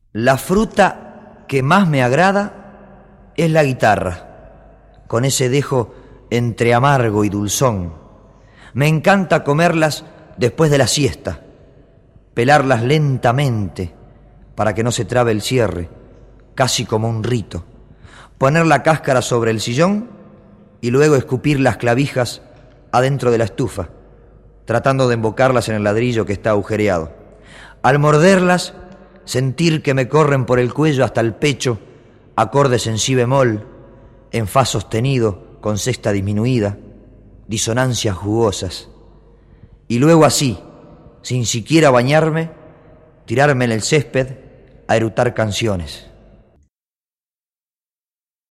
La fruta que más me agrada es la guitarra, con ese dejo entre amargo y dulzón. Me encanta comerlas después de la siesta, pelarlas lentamente para que no se trabe el cierre, casi como un rito, poner la cáscara sobre el sillón y luego escupir las clavijas adentro de la estufa, tratando de embocarlas en el ladrillo que está agujereado. Al morderlas, sentir que me corren por el cuello hasta el pecho acordes en si bemol, en fa sostenido con sexta disminuida, disonancias jugosas. Y luego así, sin siquiera bañarme, tirarme en el césped a erutar canciones.